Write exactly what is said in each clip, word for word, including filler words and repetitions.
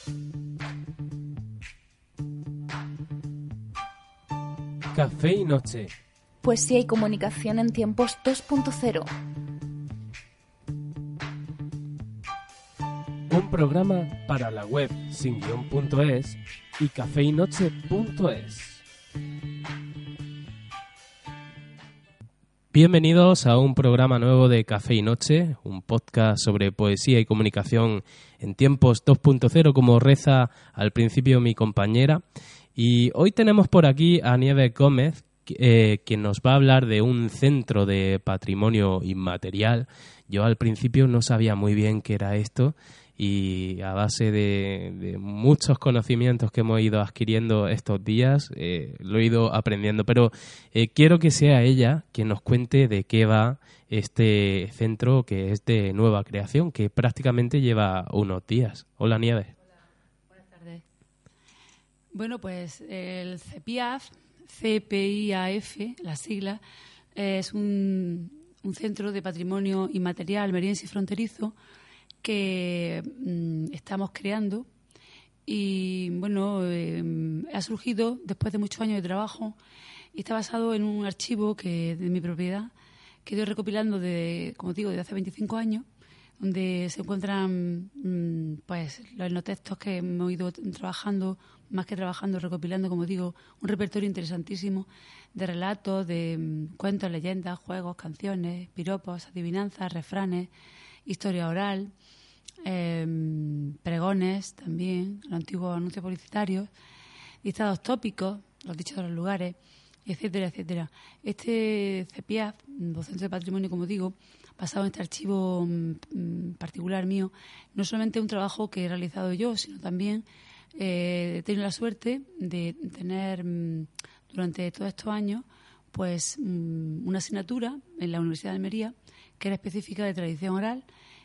Café y Noche. Poesía y comunicación en tiempos dos punto cero. Un programa para la web sin guión punto es y café y noche punto es. Bienvenidos a un programa nuevo de Café y Noche, un podcast sobre poesía y comunicación en tiempos dos punto cero, como reza al principio mi compañera. Y hoy tenemos por aquí a Nieves Gómez, eh, quien nos va a hablar de un centro de patrimonio inmaterial. Yo al principio no sabía muy bien qué era esto y a base de, de muchos conocimientos que hemos ido adquiriendo estos días, eh, lo he ido aprendiendo. Pero eh, quiero que sea ella quien nos cuente de qué va este centro que es de nueva creación, que prácticamente lleva unos días. Hola, Nieves. Bueno, pues el CEPIAF, C P I A F, la sigla, es un, un centro de patrimonio inmaterial almeriense y fronterizo que mmm, estamos creando y, bueno, eh, ha surgido después de muchos años de trabajo y está basado en un archivo que de mi propiedad que estoy recopilando, de, como digo, desde hace veinticinco años, donde se encuentran mmm, pues los etnotextos que hemos ido trabajando, más que trabajando, recopilando, como digo, un repertorio interesantísimo de relatos, de mmm, cuentos, leyendas, juegos, canciones, piropos, adivinanzas, refranes, historia oral, eh, pregones también, los antiguos anuncios publicitarios, listados tópicos, los dichos de los lugares, etcétera, etcétera. Este CEPIAF, o Centro de Patrimonio, como digo, basado en este archivo mmm, particular mío, no solamente es un trabajo que he realizado yo, sino también eh, he tenido la suerte de tener mmm, durante todos estos años pues mmm, una asignatura en la Universidad de Almería que era específica de tradición oral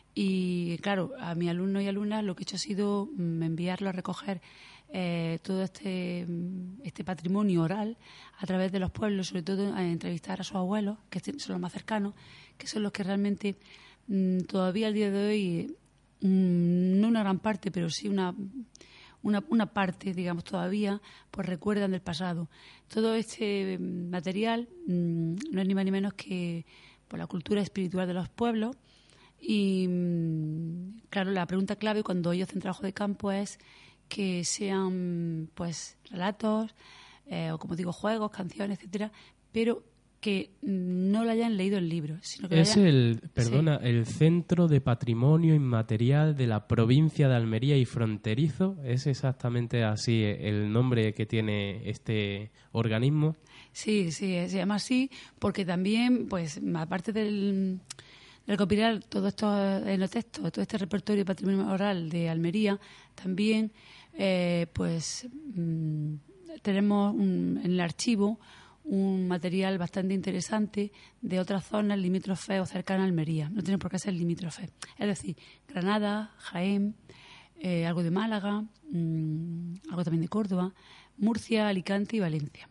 y, claro, a mis alumnos y alumnas lo que he hecho ha sido mmm, enviarlo a recoger eh, todo este, este patrimonio oral a través de los pueblos, sobre todo a entrevistar a sus abuelos, que son los más cercanos, que son los que realmente mmm, todavía al día de hoy, mmm, no una gran parte, pero sí una, una, una parte, digamos, todavía, pues recuerdan del pasado. Todo este material mmm, no es ni más ni menos que pues, la cultura espiritual de los pueblos y, mmm, claro, la pregunta clave cuando ellos hacen trabajo de campo es que sean, pues, relatos, eh, o como digo, juegos, canciones, etcétera, pero que no lo hayan leído en libros, sino que es lo hayan... el, perdona, sí. El Centro de Patrimonio Inmaterial de la provincia de Almería y Fronterizo. ¿Es exactamente así el nombre que tiene este organismo? Sí, sí, se llama así porque también, pues, aparte del... recopilar todo esto en los textos, todo este repertorio de patrimonio oral de Almería, también eh, pues mmm, tenemos un, en el archivo un material bastante interesante de otras zonas limítrofes o cercanas a Almería. No tiene por qué ser limítrofes. Es decir, Granada, Jaén, eh, algo de Málaga, mmm, algo también de Córdoba, Murcia, Alicante y Valencia.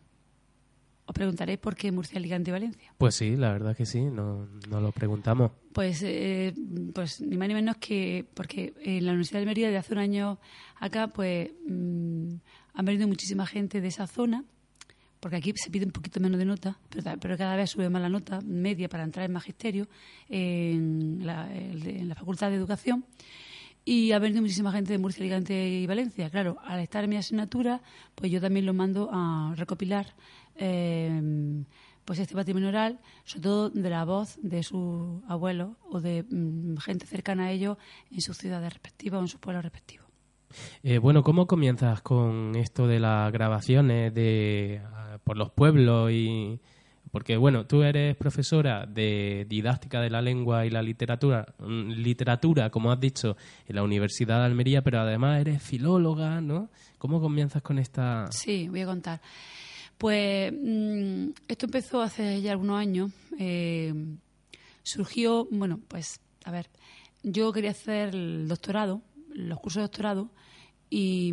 Os preguntaréis por qué Murcia, Alicante y Valencia. Pues sí, la verdad que sí, nos no lo preguntamos. Pues, eh, pues ni más ni menos que porque en la Universidad de Almería de hace un año acá pues mmm, han venido muchísima gente de esa zona, porque aquí se pide un poquito menos de nota, pero, pero cada vez sube más la nota media para entrar en magisterio en la, en la Facultad de Educación. Y ha venido muchísima gente de Murcia, Alicante y Valencia. Claro, al estar en mi asignatura, pues yo también lo mando a recopilar eh, pues este patrimonio oral, sobre todo de la voz de sus abuelos o de mm, gente cercana a ellos en sus ciudades respectivas o en sus pueblos respectivos. Eh, bueno, ¿cómo comienzas con esto de las grabaciones de uh, por los pueblos? Y porque, bueno, tú eres profesora de didáctica de la lengua y la literatura, literatura, como has dicho, en la Universidad de Almería, pero además eres filóloga, ¿no? ¿Cómo comienzas con esta...? Sí, voy a contar. Pues mmm, esto empezó hace ya algunos años. Eh, surgió, bueno, pues, a ver, yo quería hacer el doctorado, los cursos de doctorado, y,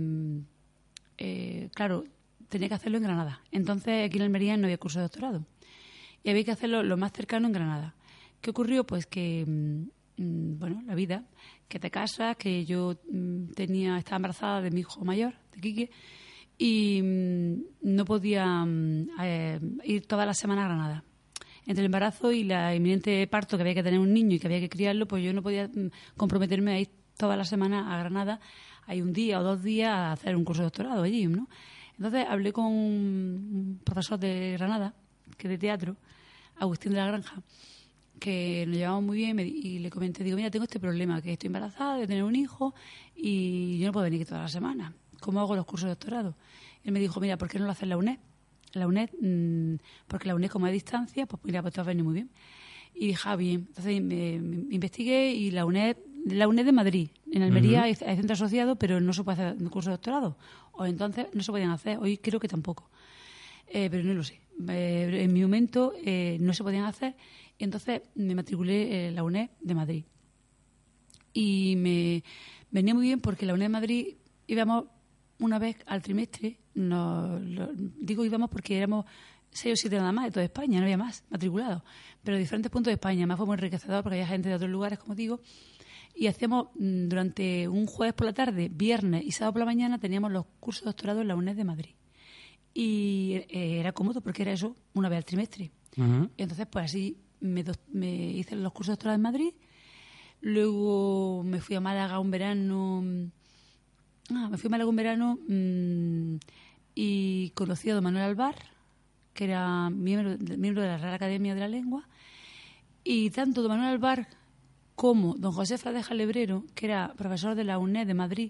eh, claro, tenía que hacerlo en Granada. Entonces, aquí en Almería no había curso de doctorado. Y había que hacerlo lo más cercano en Granada. ¿Qué ocurrió? Pues que mmm, bueno, la vida, que te casas, que yo mmm, tenía estaba embarazada de mi hijo mayor, de Quique, y mmm, no podía mmm, eh, ir todas las semanas a Granada. Entre el embarazo y la inminente parto, que había que tener un niño y que había que criarlo, pues yo no podía mmm, comprometerme a ir todas las semanas a Granada, hay un día o dos días a hacer un curso de doctorado allí, ¿no? Entonces hablé con un profesor de Granada, que es de teatro, Agustín de la Granja, que nos llevamos muy bien, y le comenté, digo, mira, tengo este problema, que estoy embarazada, de tener un hijo y yo no puedo venir todas las semanas. ¿Cómo hago los cursos de doctorado? Él me dijo, mira, ¿por qué no lo haces en la UNED? La UNED, mmm, porque la UNED, como es a distancia, pues mira, pues te vas a venir muy bien. Y dije, ah, bien. Entonces me, me investigué y la UNED, la UNED de Madrid, en Almería uh-huh. hay, hay centro asociado, pero no se puede hacer un curso de doctorado. O entonces no se podían hacer, hoy creo que tampoco. Eh, pero no lo sé. Eh, en mi momento eh, no se podían hacer, y entonces me matriculé en la UNED de Madrid. Y me venía muy bien porque la UNED de Madrid íbamos una vez al trimestre, no, lo, digo íbamos porque éramos seis o siete nada más de toda España, no había más matriculados, pero de diferentes puntos de España. Además fue muy enriquecedor porque había gente de otros lugares, como digo, y hacíamos durante un jueves por la tarde, viernes y sábado por la mañana teníamos los cursos de doctorado en la UNED de Madrid. Y eh, era cómodo porque era eso, una vez al trimestre. Uh-huh. Y entonces pues así me, do, me hice los cursos de doctorado en Madrid, luego me fui a Málaga un verano, ah, me fui a Málaga un verano mmm, y conocí a don Manuel Alvar, que era miembro, miembro de la Real Academia de la Lengua, y tanto don Manuel Alvar como don José Fradeja Lebrero, que era profesor de la UNED de Madrid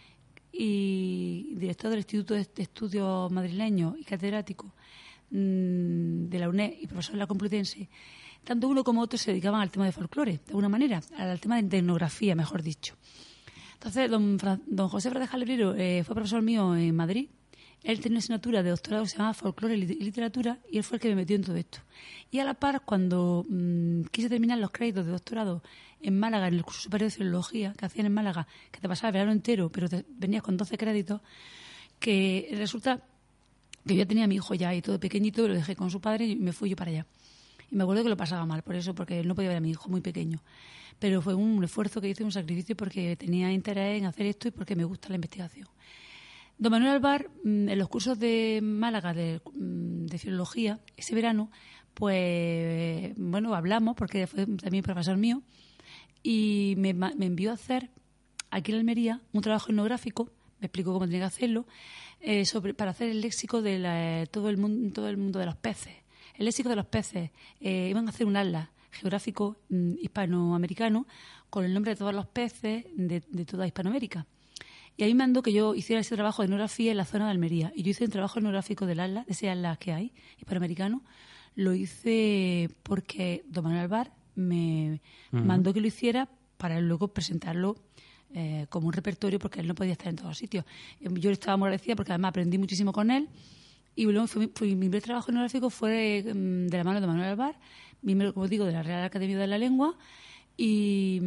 y director del Instituto de Estudios Madrileños y catedrático mmm, de la UNED y profesor de la Complutense, tanto uno como otro se dedicaban al tema de folclore, de alguna manera, al tema de etnografía, mejor dicho. Entonces, don, Fra, don José Fradeja Lebrero eh, fue profesor mío en Madrid. Él tenía una asignatura de doctorado que se llamaba Folclore y Literatura, y él fue el que me metió en todo esto. Y a la par, cuando mmm, quise terminar los créditos de doctorado en Málaga, en el curso superior de Filología que hacían en Málaga, que te pasaba el verano entero, pero te venías con doce créditos, que resulta que yo ya tenía a mi hijo ya y todo pequeñito, lo dejé con su padre y me fui yo para allá. Y me acuerdo que lo pasaba mal por eso, porque no podía ver a mi hijo muy pequeño. Pero fue un esfuerzo que hice, un sacrificio, porque tenía interés en hacer esto y porque me gusta la investigación. Don Manuel Alvar, en los cursos de Málaga de, de Filología, ese verano, pues, bueno, hablamos, porque fue también profesor mío, y me, me envió a hacer, aquí en Almería, un trabajo etnográfico, me explicó cómo tenía que hacerlo, eh, sobre, para hacer el léxico de la, todo, el mundo, todo el mundo de los peces. El léxico de los peces. Eh, iban a hacer un atlas geográfico mm, hispanoamericano con el nombre de todos los peces de, de toda Hispanoamérica. Y ahí me mandó que yo hiciera ese trabajo de etnografía en la zona de Almería. Y yo hice un trabajo etnográfico del atlas, de ese atlas que hay, hispanoamericano. Lo hice porque don Manuel Alvar me uh-huh. mandó que lo hiciera para luego presentarlo eh, como un repertorio, porque él no podía estar en todos los sitios. Yo estaba muy agradecida porque además aprendí muchísimo con él. Y luego fui, fui, mi primer trabajo etnográfico fue um, de la mano de Manuel Alvar, miembro, como digo, de la Real Academia de la Lengua, y...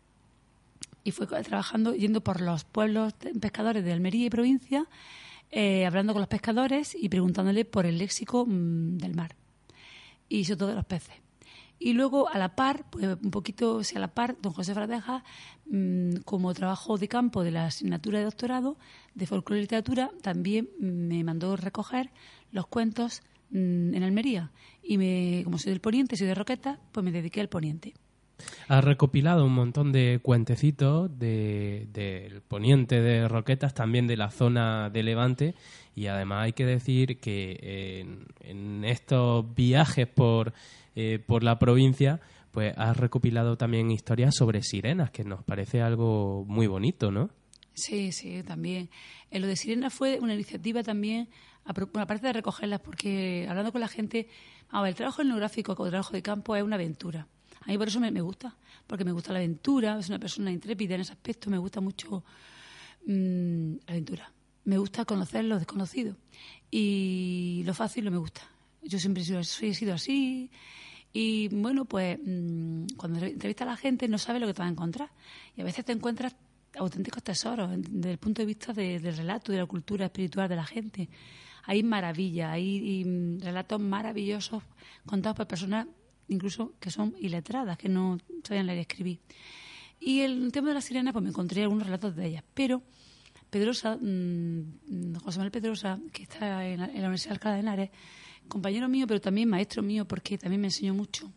y fue trabajando, yendo por los pueblos pescadores de Almería y provincia, eh, hablando con los pescadores y preguntándole por el léxico mmm, del mar y sobre todo de los peces. Y luego, a la par, pues un poquito, o sea, a la par, don José Fradeja, mmm, como trabajo de campo de la asignatura de doctorado de Folclore y Literatura, también me mandó recoger los cuentos mmm, en Almería. Y me, como soy del Poniente, soy de Roquetas, pues me dediqué al Poniente. Has recopilado un montón de cuentecitos de, del Poniente, de Roquetas, también de la zona de Levante, y además hay que decir que en, en estos viajes por, eh, por la provincia, pues has recopilado también historias sobre sirenas, que nos parece algo muy bonito, ¿no? Sí, sí, también. Eh, lo de sirenas fue una iniciativa también, aparte de recogerlas, porque hablando con la gente, ah, el trabajo etnográfico como el trabajo de campo es una aventura. A mí por eso me, me gusta, porque me gusta la aventura, es una persona intrépida en ese aspecto, me gusta mucho mmm, la aventura. Me gusta conocer lo desconocido y lo fácil no me gusta. Yo siempre he sido, he sido así y, bueno, pues mmm, cuando entrevistas a la gente no sabes lo que te vas a encontrar y a veces te encuentras auténticos tesoros desde el punto de vista de, del relato, de la cultura espiritual de la gente. Hay maravillas, hay y, relatos maravillosos contados por personas incluso que son iletradas, que no sabían leer y escribir. Y el tema de las sirenas, pues me encontré algunos relatos de ellas. Pero Pedrosa, mmm, José Manuel Pedrosa, que está en la, en la Universidad de Alcalá de Henares, compañero mío, pero también maestro mío, porque también me enseñó mucho.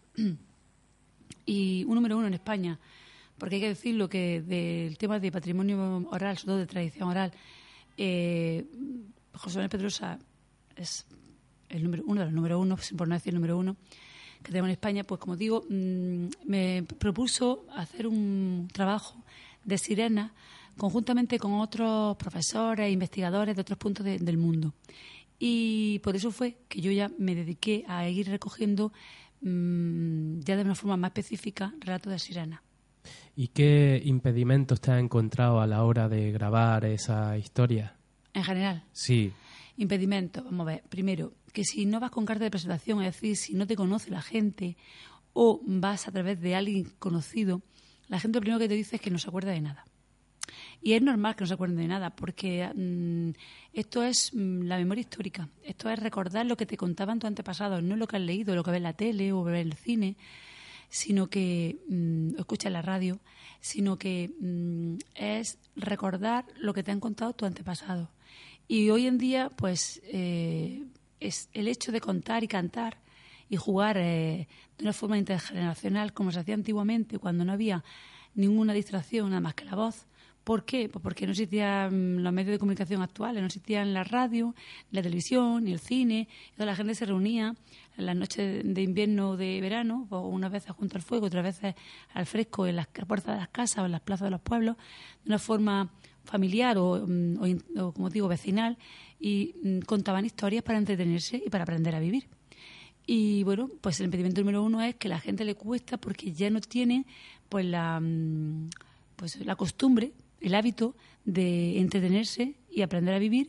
Y un número uno en España, porque hay que decirlo que del tema de patrimonio oral, sobre todo de tradición oral, eh, José Manuel Pedrosa es el número uno de los número uno, por no decir el número uno, que tenemos en España. Pues como digo, mmm, me propuso hacer un trabajo de sirenas conjuntamente con otros profesores e investigadores de otros puntos de, del mundo. Y por eso fue que yo ya me dediqué a ir recogiendo mmm, ya de una forma más específica relatos de sirenas. ¿Y qué impedimentos te has encontrado a la hora de grabar esa historia? En general. Sí. Impedimentos, vamos a ver. Primero, que si no vas con carta de presentación, es decir, si no te conoce la gente o vas a través de alguien conocido, la gente lo primero que te dice es que no se acuerda de nada. Y es normal que no se acuerden de nada, porque mmm, esto es mmm, la memoria histórica. Esto es recordar lo que te contaban tus antepasados, no lo que has leído, lo que ves en la tele o ves en el cine, sino que mmm, escuchas en la radio, sino que mmm, es recordar lo que te han contado tus antepasados. Y hoy en día, pues, eh, es el hecho de contar y cantar y jugar eh, de una forma intergeneracional, como se hacía antiguamente, cuando no había ninguna distracción, nada más que la voz. ¿Por qué? Pues porque no existían los medios de comunicación actuales, no existían la radio, la televisión, ni el cine. Y toda la gente se reunía en las noches de invierno o de verano, o unas veces junto al fuego, otras veces al fresco, en las puertas de las casas o en las plazas de los pueblos, de una forma familiar o, o, o como digo, vecinal, y mm, contaban historias para entretenerse y para aprender a vivir. Y bueno, pues el impedimento número uno es que a la gente le cuesta porque ya no tiene pues la, pues, la costumbre, el hábito de entretenerse y aprender a vivir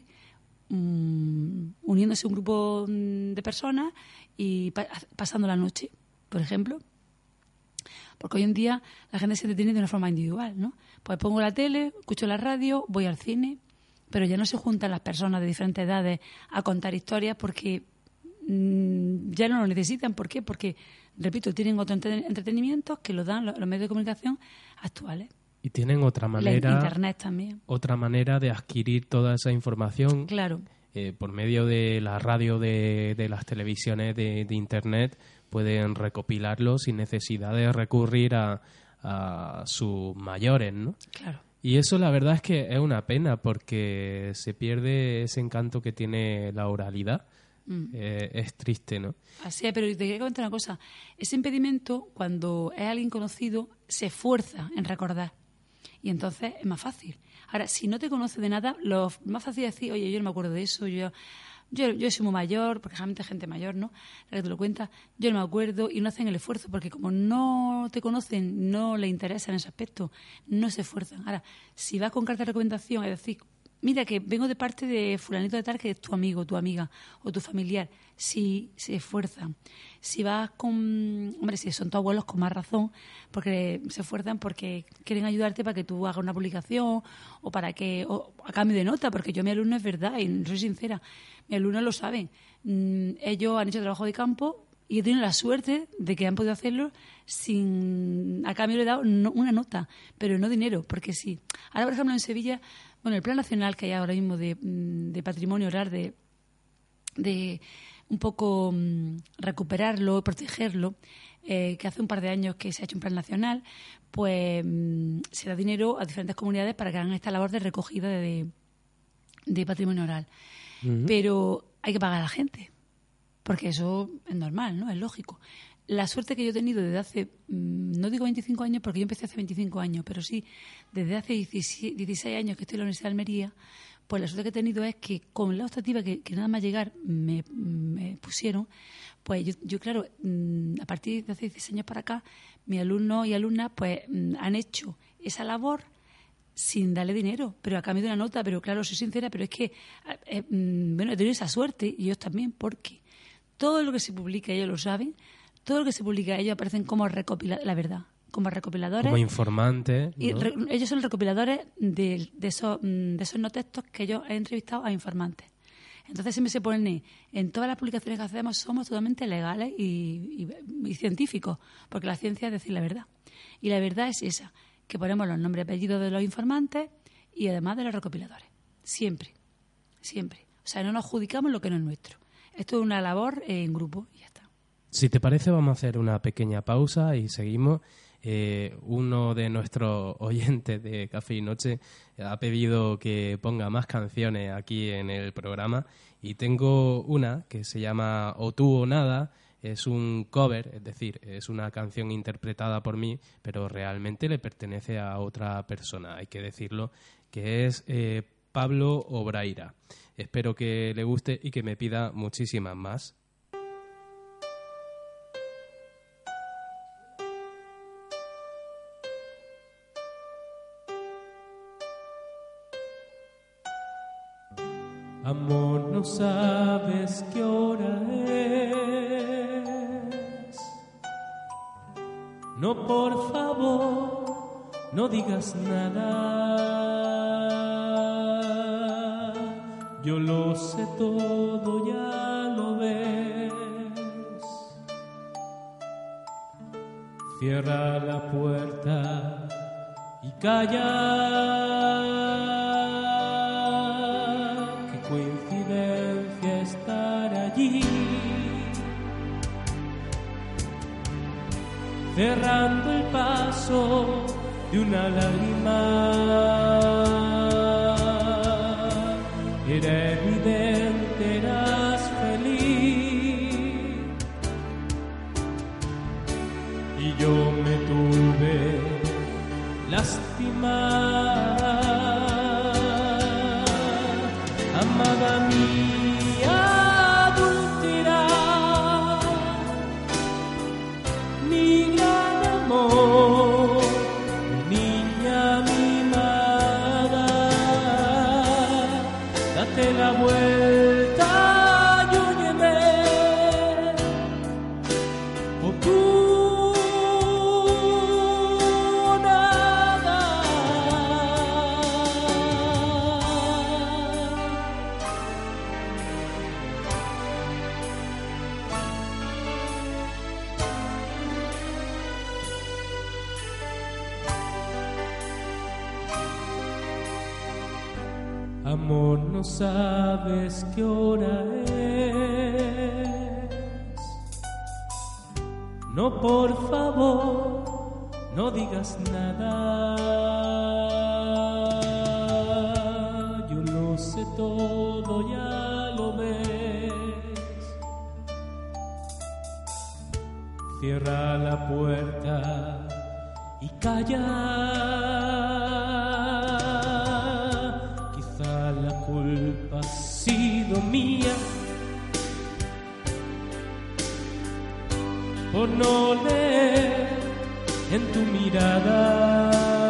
um, uniéndose a un grupo de personas y pa- pasando la noche, por ejemplo. Porque hoy en día la gente se entretiene de una forma individual, ¿no? Pues pongo la tele, escucho la radio, voy al cine, pero ya no se juntan las personas de diferentes edades a contar historias porque mmm, ya no lo necesitan. ¿Por qué? Porque, repito, tienen otros entretenimientos que lo dan los, los medios de comunicación actuales. Y tienen otra manera, la Internet también. Otra manera de adquirir toda esa información. Claro. Eh, por medio de la radio, de, de las televisiones, de, de Internet, pueden recopilarlo sin necesidad de recurrir a, a sus mayores, ¿no? Claro. Y eso la verdad es que es una pena porque se pierde ese encanto que tiene la oralidad. Mm. Eh, es triste, ¿no? Así es, pero te quería comentar una cosa. Ese impedimento, cuando es alguien conocido, se esfuerza en recordar. Y entonces es más fácil. Ahora, si no te conoce de nada, lo más fácil es decir, oye, yo no me acuerdo de eso, yo yo, yo soy muy mayor, porque realmente hay gente mayor, ¿no? La que te lo cuenta, yo no me acuerdo, y no hacen el esfuerzo, porque como no te conocen, no les interesa en ese aspecto, no se esfuerzan. Ahora, si vas con carta de recomendación, es decir, mira que vengo de parte de fulanito de tal, que es tu amigo, tu amiga o tu familiar, si se esfuerzan. Si vas con, hombre, si son tus abuelos, con más razón, porque se esfuerzan porque quieren ayudarte para que tú hagas una publicación o para que, o a cambio de nota, porque yo mi alumno es verdad y soy sincera, mis alumnos lo saben. Mm, ellos han hecho trabajo de campo y he tenido la suerte de que han podido hacerlo sin, a cambio le he dado no, una nota, pero no dinero, porque sí. Ahora, por ejemplo, en Sevilla, bueno, el Plan Nacional que hay ahora mismo de, de patrimonio oral, de, de un poco um, recuperarlo, protegerlo, eh, que hace un par de años que se ha hecho un plan nacional, pues um, se da dinero a diferentes comunidades para que hagan esta labor de recogida de, de patrimonio oral. Uh-huh. Pero hay que pagar a la gente, porque eso es normal, ¿no? Es lógico. La suerte que yo he tenido desde hace, no digo veinticinco años, porque yo empecé hace veinticinco años, pero sí, desde hace dieciséis años que estoy en la Universidad de Almería, pues la suerte que he tenido es que con la optativa que, que nada más llegar me, me pusieron, pues yo, yo, claro, a partir de hace dieciséis años para acá, mis alumnos y alumnas pues han hecho esa labor sin darle dinero, pero a cambio de una nota. Pero claro, soy sincera, pero es que, eh, bueno, he tenido esa suerte, y ellos también, porque todo lo que se publica, ellos lo saben, todo lo que se publica, ellos aparecen como recopiladores, la verdad, como recopiladores. Como informantes, ¿no? Y re, ellos son recopiladores de, de, esos, de esos no textos que ellos han entrevistado a informantes. Entonces siempre se pone, en todas las publicaciones que hacemos somos totalmente legales y, y, y científicos, porque la ciencia es decir la verdad. Y la verdad es esa, que ponemos los nombres y apellidos de los informantes y además de los recopiladores. Siempre, siempre. O sea, no nos adjudicamos lo que no es nuestro. Esto es una labor en grupo y ya está. Si te parece, vamos a hacer una pequeña pausa y seguimos. Eh, uno de nuestros oyentes de Café y Noche ha pedido que ponga más canciones aquí en el programa y tengo una que se llama O tú o nada. Es un cover, es decir, es una canción interpretada por mí, pero realmente le pertenece a otra persona, hay que decirlo, que es eh, Pablo Obraira. Espero que le guste y que me pida muchísimas más. Amor, no sabes qué hora es. No, por favor, no digas nada. Yo lo sé todo, ya lo ves. Cierra la puerta y calla. Coincidencia estar allí, cerrando el paso de una lágrima. Era evidente, eras feliz y yo me tuve lástima. Amada mía, adúltera, mi gran amor, mi niña mimada, date la vuelta y óyeme, o tú. Amor, no sabes qué hora es. No, por favor, no digas nada. Yo lo sé todo, ya lo ves. Cierra la puerta y calla. La culpa ha sido mía por no leer en tu mirada.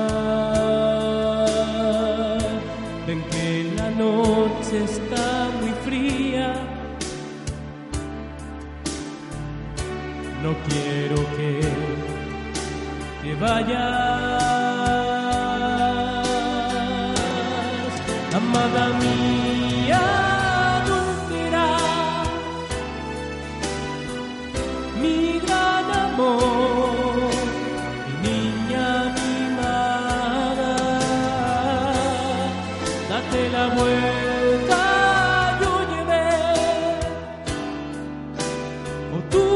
Ven que la noche está muy fría. No quiero que te vayas. Amada mía, adúltera, mi gran amor, mi niña mimada, date la vuelta y óyeme, o tú.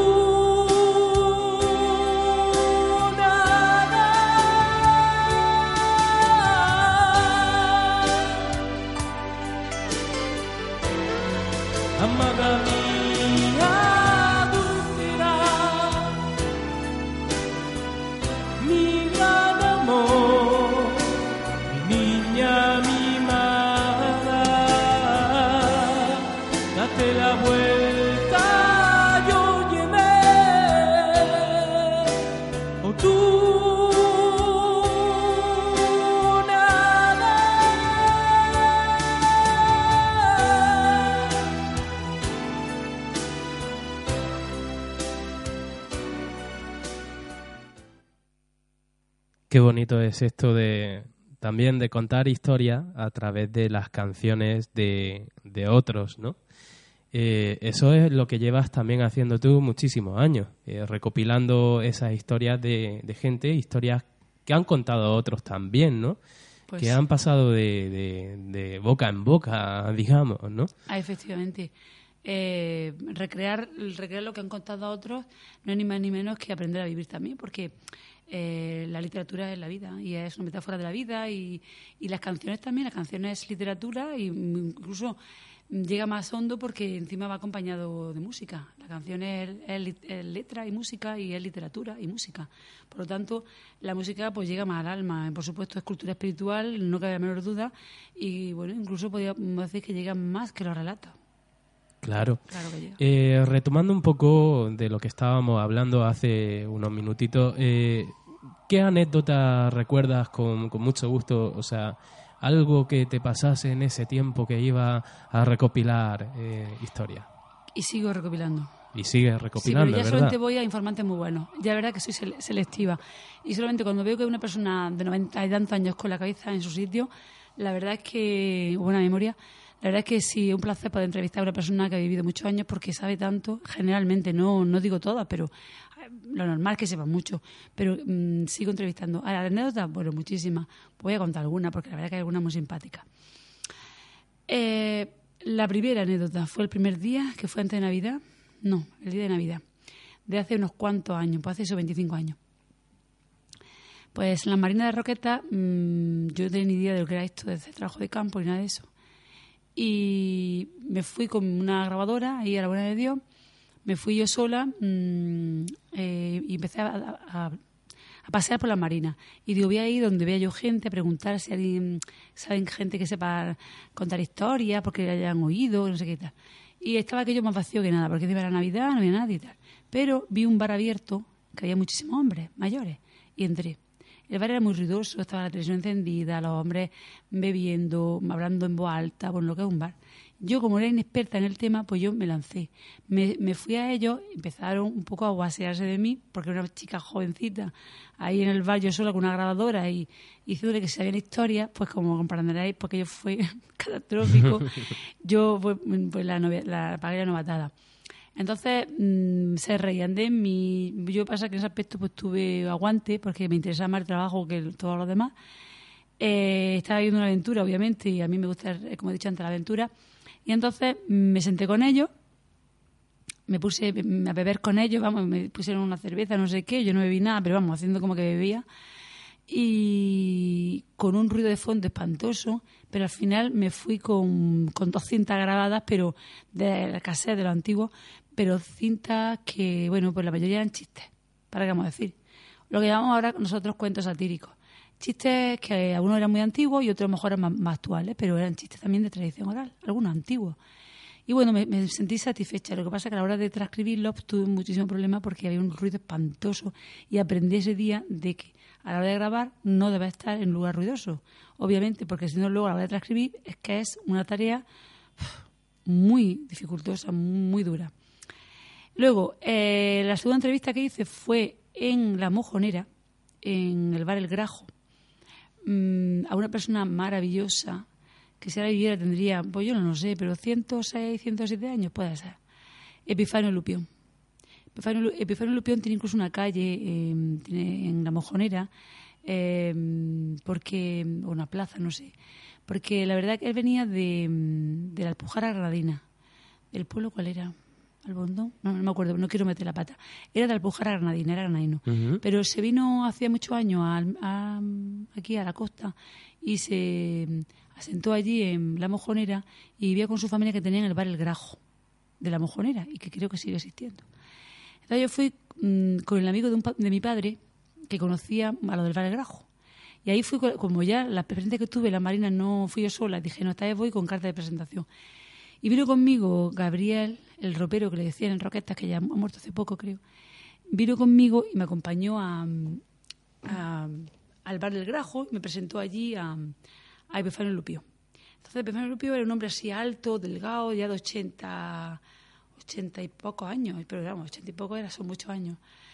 Amada mía, adúltera, mi gran amor, mi niña mimada, date la vuelta y óyeme, o tú. Qué bonito es esto de también de contar historias a través de las canciones de, de otros, ¿no? Eh, eso es lo que llevas también haciendo tú muchísimos años, eh, recopilando esas historias de, de gente, historias que han contado otros también, ¿no? Pues, que han pasado de, de, de boca en boca, digamos, ¿no? Ah, efectivamente. Eh, recrear, recrear lo que han contado a otros no es ni más ni menos que aprender a vivir también, porque eh, la literatura es la vida y es una metáfora de la vida, y, y las canciones también, las canciones es literatura, y incluso llega más hondo porque encima va acompañado de música. La canción es, es, es letra y música, y es literatura y música. Por lo tanto, la música pues llega más al alma. Por supuesto, es cultura espiritual, no cabe la menor duda, y bueno, incluso podríamos decir que llega más que los relatos. Claro. Claro que llega. Eh, retomando un poco de lo que estábamos hablando hace unos minutitos, eh, ¿qué anécdotas recuerdas con, con mucho gusto? O sea, algo que te pasase en ese tiempo que iba a recopilar eh, historias. Y sigo recopilando. Y sigues recopilando, sí, pero ya ¿verdad? solamente voy a informantes muy buenos. Ya la verdad que soy selectiva. Y solamente cuando veo que hay una persona de noventa y tantos años con la cabeza en su sitio, la verdad es que, buena memoria, la verdad es que sí, es un placer poder entrevistar a una persona que ha vivido muchos años porque sabe tanto, generalmente, no no digo todas, pero lo normal es que sepa mucho. Pero mmm, sigo entrevistando. A las anécdotas, bueno, muchísimas. Voy a contar algunas porque la verdad es que hay algunas muy simpáticas. Eh, la primera anécdota fue el primer día, que fue antes de Navidad. No, el día de Navidad. De hace unos cuantos años, pues hace esos veinticinco años. Pues en la Marina de Roqueta, mmm, yo no tenía ni idea de lo que era esto, de hacer trabajo de campo ni nada de eso. Y me fui con una grabadora, ahí a la buena de Dios, me fui yo sola mmm, eh, y empecé a, a, a pasear por la marina. Y digo, voy a ir donde vea yo gente, a preguntar si alguien, saben gente que sepa contar historias, porque la hayan oído, no sé qué tal. Y estaba aquello más vacío que nada, porque iba la Navidad, no había nadie y tal. Pero vi un bar abierto, que había muchísimos hombres mayores, y entré. El bar era muy ruidoso, estaba la televisión encendida, los hombres bebiendo, hablando en voz alta, bueno, lo que es un bar. Yo, como era inexperta en el tema, pues yo me lancé. Me, me fui a ellos, empezaron un poco a guasearse de mí, porque era una chica jovencita, ahí en el bar yo sola con una grabadora y diciéndole que si sabían historias, pues como comprenderéis, porque yo fue catastrófico, yo pues, pues la, novia, la pagué la novatada. Entonces mmm, se reían de mí. Yo pasa que en ese aspecto pues tuve aguante porque me interesaba más el trabajo que todos los demás. Eh, estaba viviendo una aventura, obviamente, y a mí me gusta, como he dicho antes, la aventura. Y entonces me senté con ellos, me puse a beber con ellos, vamos, me pusieron una cerveza, no sé qué, yo no bebí nada, pero vamos, haciendo como que bebía. Y con un ruido de fondo espantoso, pero al final me fui con, con dos cintas grabadas, pero de la cassette, de lo antiguo, pero cintas que, bueno, pues la mayoría eran chistes, para qué vamos a decir. Lo que llamamos ahora nosotros cuentos satíricos. Chistes que algunos eran muy antiguos y otros a lo mejor eran más, más actuales, pero eran chistes también de tradición oral, algunos antiguos. Y bueno, me, me sentí satisfecha. Lo que pasa es que a la hora de transcribirlos tuve muchísimo problema porque había un ruido espantoso y aprendí ese día de que a la hora de grabar no debe estar en un lugar ruidoso. Obviamente, porque si no luego a la hora de transcribir es que es una tarea muy dificultosa, muy dura. Luego, eh, la segunda entrevista que hice fue en La Mojonera, en el bar El Grajo, mmm, a una persona maravillosa que si ahora viviera tendría, pues yo no lo sé, pero ciento seis, ciento siete años puede ser. Epifanio Lupión. Epifanio, Epifanio Lupión tiene incluso una calle eh, tiene en La Mojonera, eh, porque, o una plaza, no sé, porque la verdad que él venía de, de la Alpujarra Granadina. ¿El pueblo cuál era? ¿Albondón? No, no me acuerdo, no quiero meter la pata. Era de Alpujarra Granadina, era granadino. Uh-huh. Pero se vino hacía muchos años a, a, aquí a la costa y se asentó allí en La Mojonera y vivía con su familia que tenía en el bar El Grajo de La Mojonera y que creo que sigue existiendo. Entonces yo fui mmm, con el amigo de, un, de mi padre que conocía a lo del bar El Grajo. Y ahí fui, como ya la experiencia que tuve en la Marina no fui yo sola, dije, no, esta vez voy con carta de presentación. Y vino conmigo Gabriel, el ropero que le decían en Roquetas, que ya ha muerto hace poco, creo. Vino conmigo y me acompañó a, a, al bar del Grajo y me presentó allí a, a Epifanio Lupión. Entonces Epifanio Lupión era un hombre así alto, delgado, ya de ochenta, ochenta y pocos años, pero vamos, ochenta y pocos era, son muchos años.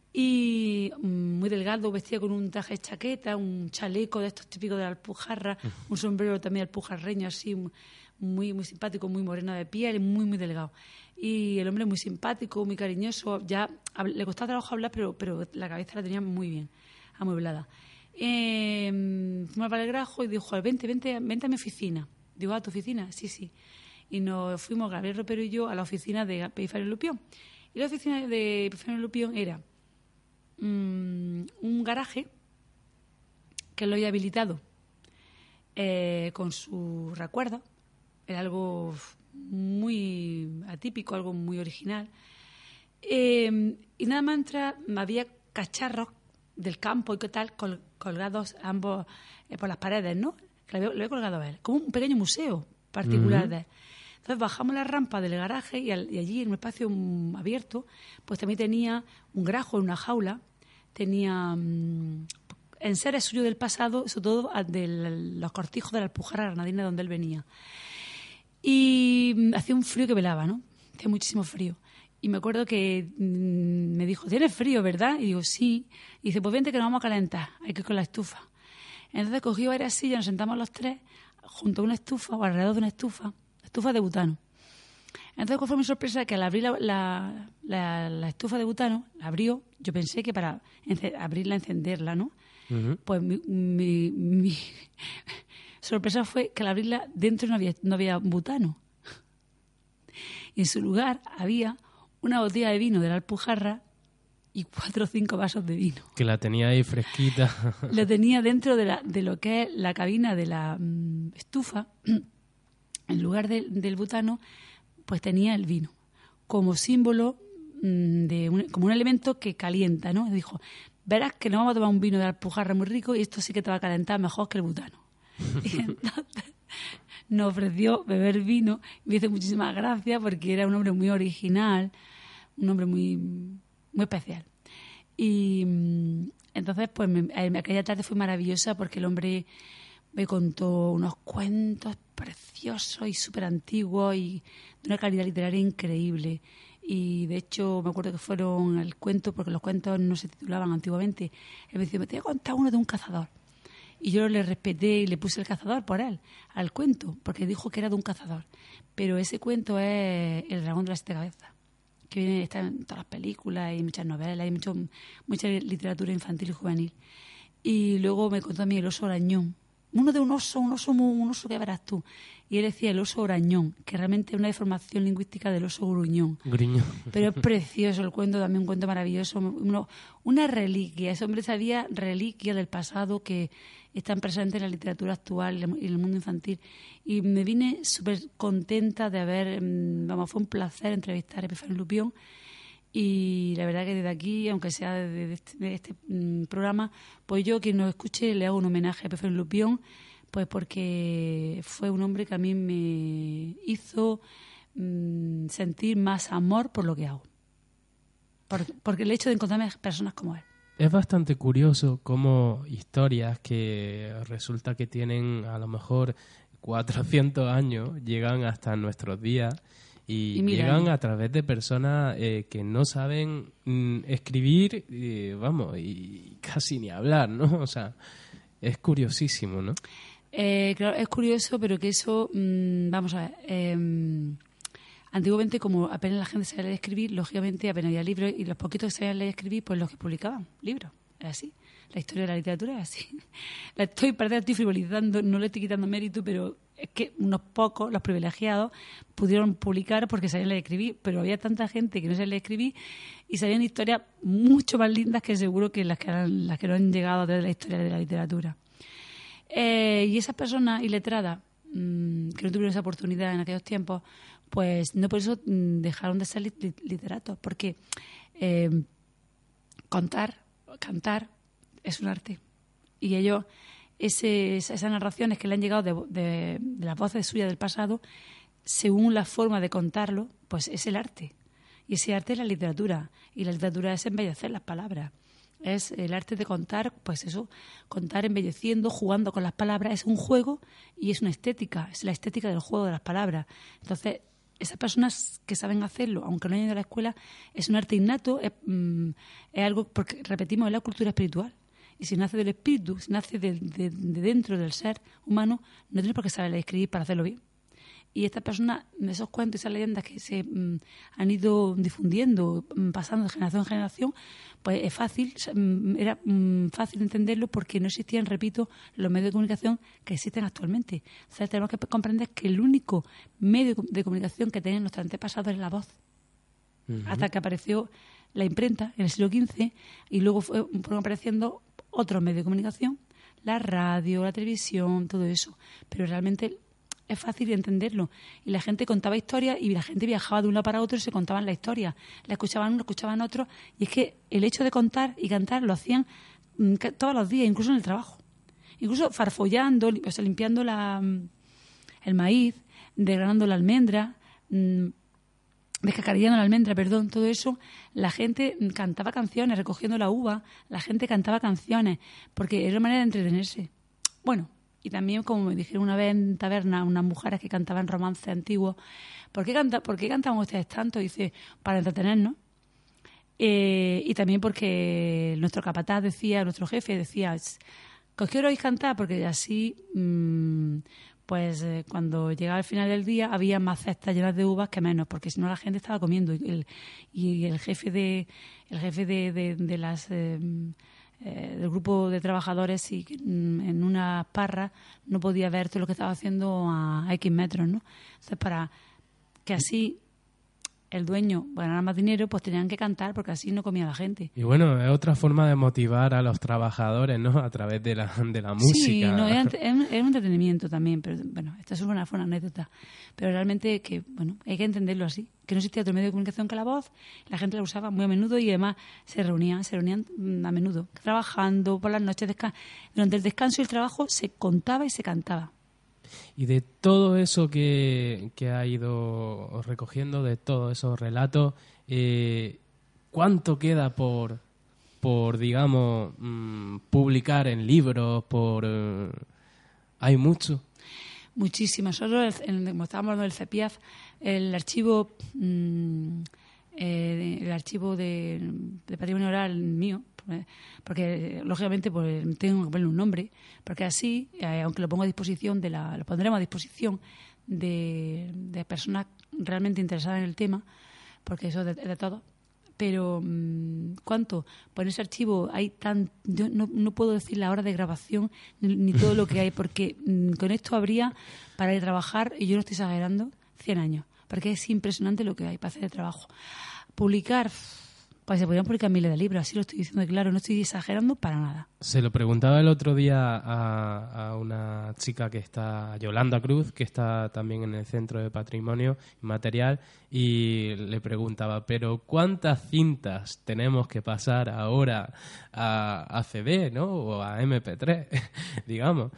y muy delgado, vestía con un traje de chaqueta, un chaleco de estos típicos de la Alpujarra, un sombrero también alpujarreño así, muy muy simpático, muy moreno de piel y muy muy delgado. Y el hombre muy simpático, muy cariñoso, ya le costaba trabajo hablar, pero pero la cabeza la tenía muy bien amueblada. Eh, fuimos para el Grajo y dijo, vente, vente, vente a mi oficina. Digo, ¿a tu oficina? Sí, sí. Y nos fuimos, Gabriel Ropero y yo, a la oficina de Epifanio Lupión. Y la oficina de Epifanio Lupión era um, un garaje que lo había habilitado eh, con su recuerdo. Era algo muy atípico, algo muy original. Eh, y nada más entrar, había cacharros del campo y qué tal, col, colgados ambos eh, por las paredes, ¿no? Que lo había, lo había colgado a él, como un pequeño museo particular uh-huh. de él. Entonces bajamos la rampa del garaje y, al, y allí en un espacio um, abierto, pues también tenía un grajo en una jaula, tenía um, enseres suyos del pasado, sobre todo de los cortijos de la Alpujarra granadina donde él venía. Y um, hacía un frío que velaba, ¿no? Hacía muchísimo frío. Y me acuerdo que mmm, me dijo, ¿tienes frío, verdad? Y digo, sí. Y dice, pues vente que nos vamos a calentar, hay que ir con la estufa. Entonces cogí varias sillas, nos sentamos los tres junto a una estufa o alrededor de una estufa, estufa de butano. Entonces, ¿cuál fue mi sorpresa? Que al abrir la, la, la, la estufa de butano, la abrió, yo pensé que para ence- abrirla, encenderla, ¿no? Uh-huh. Pues mi, mi, mi sorpresa fue que al abrirla, dentro no había, no había butano. Y en su lugar había una botella de vino de la Alpujarra y cuatro o cinco vasos de vino. Que la tenía ahí fresquita. La tenía dentro de, la, de lo que es la cabina de la um, estufa. En lugar de, del butano, pues tenía el vino como símbolo, um, de un, como un elemento que calienta, ¿no? Dijo, verás que nos vamos a tomar un vino de la Alpujarra muy rico y esto sí que te va a calentar mejor que el butano. Y entonces nos ofreció beber vino y me hizo muchísimas gracias porque era un hombre muy original, un hombre muy, muy especial. Y entonces, pues me, aquella tarde fue maravillosa porque el hombre me contó unos cuentos preciosos y súper antiguos y de una calidad literaria increíble. Y de hecho me acuerdo que fueron el cuento, porque los cuentos no se titulaban antiguamente. Él me decía, me te voy a contar uno de un cazador. Y yo le respeté y le puse el cazador por él, al cuento, porque dijo que era de un cazador. Pero ese cuento es El dragón de las siete cabezas, que viene, está en todas las películas y muchas novelas, hay mucho, mucha literatura infantil y juvenil. Y luego me contó a mí El oso arañón. Uno de un oso, un oso, un oso que verás tú. Y él decía el oso orañón, que realmente es una deformación lingüística del oso gruñón. Gruñón. Pero es precioso el cuento, también un cuento maravilloso. Uno, una reliquia, ese hombre sabía reliquias del pasado que están presentes en la literatura actual y en el mundo infantil. Y me vine súper contenta de haber, vamos, fue un placer entrevistar a Epifanio Lupión. Y la verdad que desde aquí, aunque sea de, de este, de este um, programa, pues yo, quien nos escuche, le hago un homenaje a Epifanio Lupión, pues porque fue un hombre que a mí me hizo um, sentir más amor por lo que hago. Por, porque el hecho de encontrarme personas como él. Es bastante curioso cómo historias que resulta que tienen a lo mejor cuatrocientos años llegan hasta nuestros días. Y, y llegan a través de personas eh, que no saben mm, escribir, eh, vamos, y casi ni hablar, ¿no? O sea, es curiosísimo, ¿no? Eh, claro, es curioso, pero que eso, mmm, vamos a ver, eh, antiguamente como apenas la gente sabía leer y escribir, lógicamente apenas había libros y los poquitos que sabían leer y escribir, pues los que publicaban libros, es así. La historia de la literatura es así. La estoy, perdón, estoy frivolizando, no le estoy quitando mérito, pero es que unos pocos, los privilegiados, pudieron publicar porque sabían leer y escribir, pero había tanta gente que no sabía leer y escribir y sabían historias mucho más lindas que seguro que las que, han, las que no han llegado a través de la historia de la literatura. Eh, y esas personas iletradas, mmm, que no tuvieron esa oportunidad en aquellos tiempos, pues no por eso mmm, dejaron de ser lit- literatos, porque eh, contar, cantar, es un arte. Y ellos, ese, esas narraciones que le han llegado de, de, de las voces suyas del pasado, según la forma de contarlo, pues es el arte. Y ese arte es la literatura. Y la literatura es embellecer las palabras. Es el arte de contar, pues eso, contar embelleciendo, jugando con las palabras. Es un juego y es una estética. Es la estética del juego de las palabras. Entonces, esas personas que saben hacerlo, aunque no hayan ido a la escuela, es un arte innato, es, mm, es algo, porque repetimos, es la cultura espiritual. Y si nace del espíritu, si nace de, de, de dentro del ser humano, no tiene por qué saber escribir para hacerlo bien. Y estas personas, esos cuentos y esas leyendas que se mm, han ido difundiendo, mm, pasando de generación en generación, pues es fácil, mm, era mm, fácil entenderlo porque no existían, repito, los medios de comunicación que existen actualmente. O sea, tenemos que comprender que el único medio de comunicación que tenían nuestros antepasados es la voz. Uh-huh. Hasta que apareció la imprenta en el siglo quince y luego fue, fueron apareciendo otros medios de comunicación, la radio, la televisión, todo eso. Pero realmente es fácil entenderlo. Y la gente contaba historias y la gente viajaba de un lado para otro y se contaban la historia. La escuchaban unos, escuchaban otros. Y es que el hecho de contar y cantar lo hacían mmm, todos los días, incluso en el trabajo. Incluso farfollando, o sea, limpiando la, el maíz, desgranando la almendra, mmm, descacarillando la almendra, perdón, todo eso. La gente cantaba canciones, recogiendo la uva. La gente cantaba canciones, porque era una manera de entretenerse. Bueno, y también, como me dijeron una vez en taberna, unas mujeres que cantaban romances antiguos, ¿por qué, canta, ¿por qué cantaban ustedes tanto? Dice, para entretenernos. Eh, y también porque nuestro capataz decía, nuestro jefe decía, que os quiero oír cantar, porque así, mmm, pues eh, cuando llegaba el final del día había más cestas llenas de uvas que menos, porque si no la gente estaba comiendo. Y el, y el jefe de, el jefe de, de, de las... Eh, Eh, del grupo de trabajadores y en una parra no podía ver todo lo que estaba haciendo a, a X metros, ¿no? Entonces, para que así el dueño ganara más dinero, pues tenían que cantar porque así no comía la gente. Y bueno, es otra forma de motivar a los trabajadores, ¿no? A través de la, de la música. Sí, no, es, es, es un entretenimiento también, pero bueno, esta es una, fue una anécdota. Pero realmente que, bueno, hay que entenderlo así, que no existía otro medio de comunicación que la voz, la gente la usaba muy a menudo y además se reunían, se reunían a menudo, trabajando por las noches, descan- durante el descanso y el trabajo se contaba y se cantaba. Y de todo eso que, que ha ido recogiendo, de todos esos relatos, eh, ¿cuánto queda por, por digamos, mmm, publicar en libros? Por eh, ¿hay mucho? Muchísimo. Nosotros, como estábamos hablando del CEPIAF, el archivo, mmm, eh, el archivo de, de patrimonio oral mío, porque lógicamente pues tengo que ponerle un nombre, porque así, eh, aunque lo pongo a disposición de la, lo pondremos a disposición de, de personas realmente interesadas en el tema, porque eso es de, de todo. Pero ¿cuánto? Pues en ese archivo hay tan, yo no, no puedo decir la hora de grabación ni, ni todo lo que hay, porque mmm, con esto habría para ir a trabajar, y yo no estoy exagerando, cien años, porque es impresionante lo que hay para hacer el trabajo. Publicar, pues se podrían publicar miles de libros, así lo estoy diciendo claro, no estoy exagerando para nada. Se lo preguntaba el otro día a, a una chica que está, Yolanda Cruz, que está también en el Centro de Patrimonio Inmaterial, y le preguntaba, pero ¿cuántas cintas tenemos que pasar ahora a, a C D, ¿no? O a eme pe tres, digamos?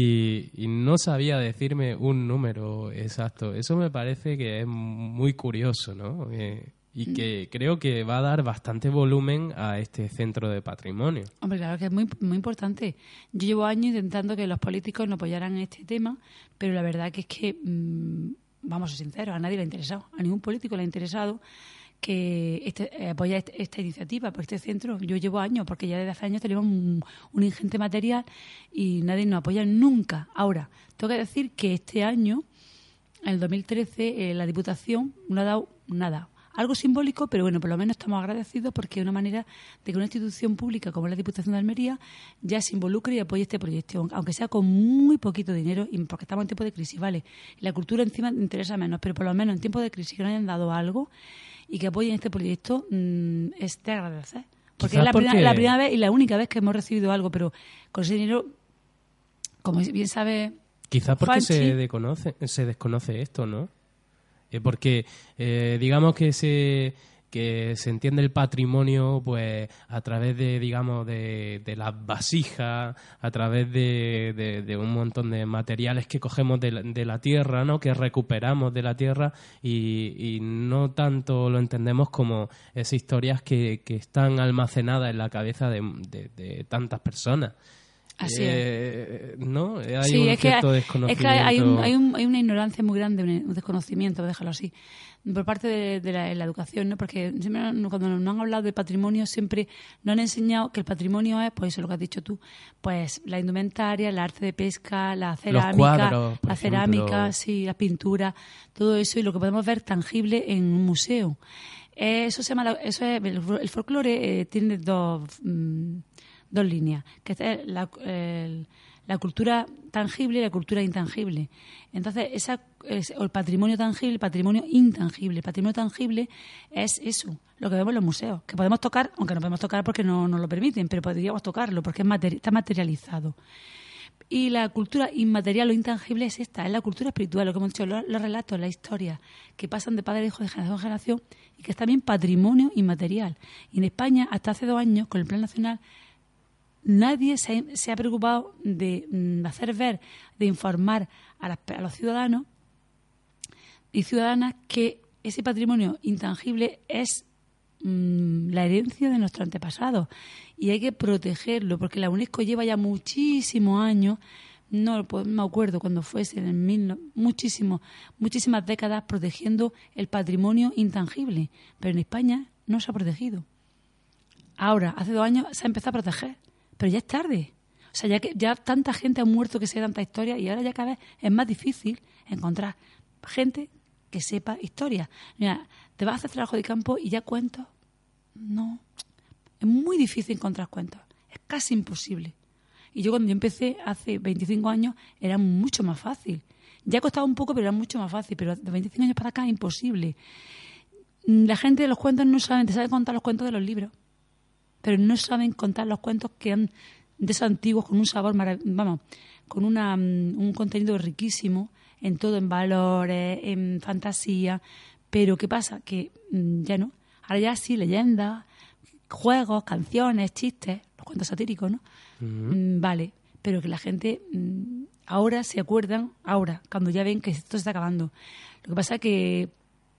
Y, y no sabía decirme un número exacto. Eso me parece que es muy curioso, ¿no? Eh, y que creo que va a dar bastante volumen a este centro de patrimonio. Hombre, claro que es muy, muy importante. Yo llevo años intentando que los políticos no apoyaran este tema, pero la verdad que es que, mmm, vamos a ser sinceros, a nadie le ha interesado, a ningún político le ha interesado que este, eh, apoyar este, esta iniciativa por este centro. Yo llevo años, porque ya desde hace años tenemos un, un ingente material y nadie nos apoya nunca. Ahora, tengo que decir que este año, en el dos mil trece, eh, la Diputación no ha dado nada. Algo simbólico, pero bueno, por lo menos estamos agradecidos porque es una manera de que una institución pública como la Diputación de Almería ya se involucre y apoye este proyecto, aunque sea con muy poquito dinero, y porque estamos en tiempo de crisis, ¿vale? Y la cultura encima interesa menos, pero por lo menos en tiempo de crisis que nos hayan dado algo y que apoyen este proyecto, mmm, es de agradecer. Porque Quizás es la, porque... Primera, la primera vez y la única vez que hemos recibido algo, pero con ese dinero, como bien sabe... Quizás porque se desconoce, se desconoce esto, ¿no? Eh, porque eh, digamos que se que se entiende el patrimonio pues a través de digamos de, de las vasijas, a través de, de, de un montón de materiales que cogemos de la, de la tierra, ¿no? Que recuperamos de la tierra, y, y no tanto lo entendemos como esas historias que, que están almacenadas en la cabeza de, de, de tantas personas. Así eh, es. ¿No? Hay sí, un es que, cierto hay, desconocimiento. es que hay, un, hay, un, hay una ignorancia muy grande, un desconocimiento, déjalo así, por parte de, de la, la educación, ¿no? Porque siempre cuando nos han hablado de patrimonio siempre nos han enseñado que el patrimonio es, pues eso es lo que has dicho tú, pues la indumentaria, el arte de pesca, la cerámica, Los cuadros, por la ejemplo. cerámica, sí, las pinturas, todo eso y lo que podemos ver tangible en un museo. Eh, eso se llama, eso es, el, el folclore eh, tiene dos, mmm, dos líneas, que es la, el, la cultura tangible y la cultura intangible. Entonces, esa es, o el patrimonio tangible y el patrimonio intangible. El patrimonio tangible es eso, lo que vemos en los museos, que podemos tocar, aunque no podemos tocar porque no nos lo permiten, pero podríamos tocarlo porque es materi- está materializado. Y la cultura inmaterial o intangible es esta, es la cultura espiritual, lo que hemos dicho, los, los relatos, la historia, que pasan de padre a hijo, de generación en generación, y que es también patrimonio inmaterial. Y en España, hasta hace dos años, con el Plan Nacional, nadie se ha, se ha preocupado de mm, hacer ver, de informar a, las, a los ciudadanos y ciudadanas que ese patrimonio intangible es mmm, la herencia de nuestros antepasados y hay que protegerlo porque la UNESCO lleva ya muchísimos años, no pues, me acuerdo cuando fuese, en mil, muchísimo, muchísimas décadas protegiendo el patrimonio intangible, pero en España no se ha protegido. Ahora, hace dos años se ha empezado a proteger, pero ya es tarde. O sea, ya que ya tanta gente ha muerto que se tanta historia y ahora ya cada vez es más difícil encontrar gente que sepa historia. Mira, te vas a hacer trabajo de campo y ya cuentos. No, es muy difícil encontrar cuentos. Es casi imposible. Y yo cuando yo empecé hace veinticinco años era mucho más fácil. Ya costaba un poco, pero era mucho más fácil. Pero de veinticinco años para acá es imposible. La gente de los cuentos no sabe, te sabe contar los cuentos de los libros, pero no saben contar los cuentos que han de esos antiguos con un sabor maravilloso, vamos, con una, un contenido riquísimo en todo, en valores, en fantasía. Pero ¿qué pasa? Que mmm, ya no. Ahora ya sí, leyendas, juegos, canciones, chistes, los cuentos satíricos, ¿no? Uh-huh. Mm, vale, pero que la gente mmm, ahora se acuerdan, ahora, cuando ya ven que esto se está acabando. Lo que pasa es que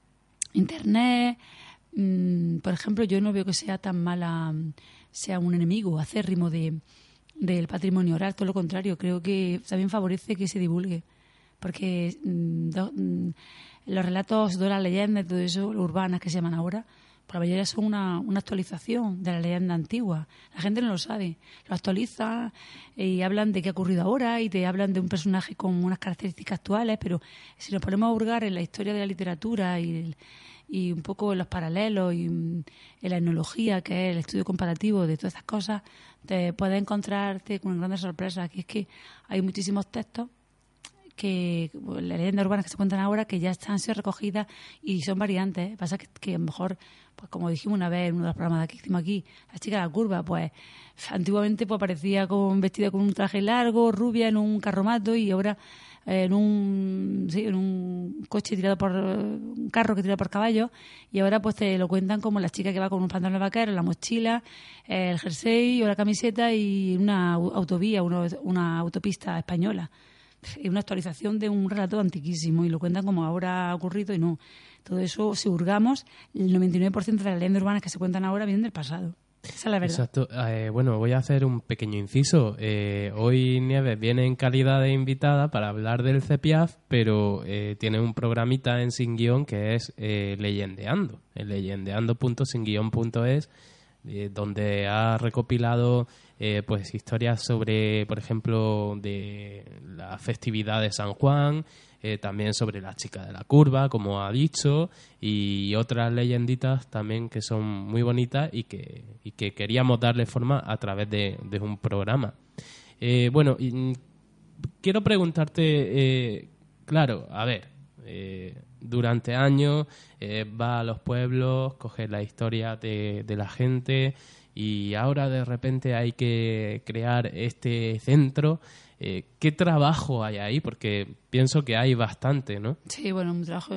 Internet, mmm, por ejemplo, yo no veo que sea tan mala, sea un enemigo acérrimo de, del patrimonio oral, todo lo contrario, creo que también favorece que se divulgue. Porque mmm, do, mmm, los relatos de las leyendas, todo eso, urbanas que se llaman ahora, por la mayoría son una, una actualización de la leyenda antigua. La gente no lo sabe. Lo actualizan y hablan de qué ha ocurrido ahora y te hablan de un personaje con unas características actuales, pero si nos ponemos a hurgar en la historia de la literatura y, el, y un poco en los paralelos y en la etnología, que es el estudio comparativo de todas estas cosas, te puedes encontrarte con grandes sorpresas, que es que hay muchísimos textos que las leyendas urbanas que se cuentan ahora que ya están sido recogidas y son variantes. Pasa que, que a lo mejor, pues como dijimos una vez en uno de los programas que hicimos aquí, la chica de la curva, pues antiguamente pues aparecía con, vestida con un traje largo, rubia, en un carromato y ahora eh, en un sí, en un coche tirado por un carro que tira por caballos y ahora pues te lo cuentan como la chica que va con un pantalón vaquero, la mochila, eh, el jersey o la camiseta y una autovía, una, una autopista española. Es una actualización de un relato antiquísimo y lo cuentan como ahora ha ocurrido y no. Todo eso, si hurgamos, el noventa y nueve por ciento de las leyendas urbanas que se cuentan ahora vienen del pasado. Esa es la verdad. Exacto. Eh, bueno, voy a hacer un pequeño inciso. Eh, hoy Nieves viene en calidad de invitada para hablar del CEPIAF, pero eh, tiene un programita en Sin Guión que es eh, Leyendeando, el leyendeando punto sin guión punto es, eh, donde ha recopilado Eh, pues historias sobre, por ejemplo, de la festividad de San Juan, eh, también sobre la chica de la curva, como ha dicho, y otras leyenditas también que son muy bonitas y que, y que queríamos darle forma a través de, de un programa. Eh, bueno, y, quiero preguntarte, eh, claro, a ver, eh, durante años eh, va a los pueblos, coge la historia de, de la gente y ahora de repente hay que crear este centro. Eh, ¿Qué trabajo hay ahí? Porque pienso que hay bastante, ¿no? Sí, bueno, un trabajo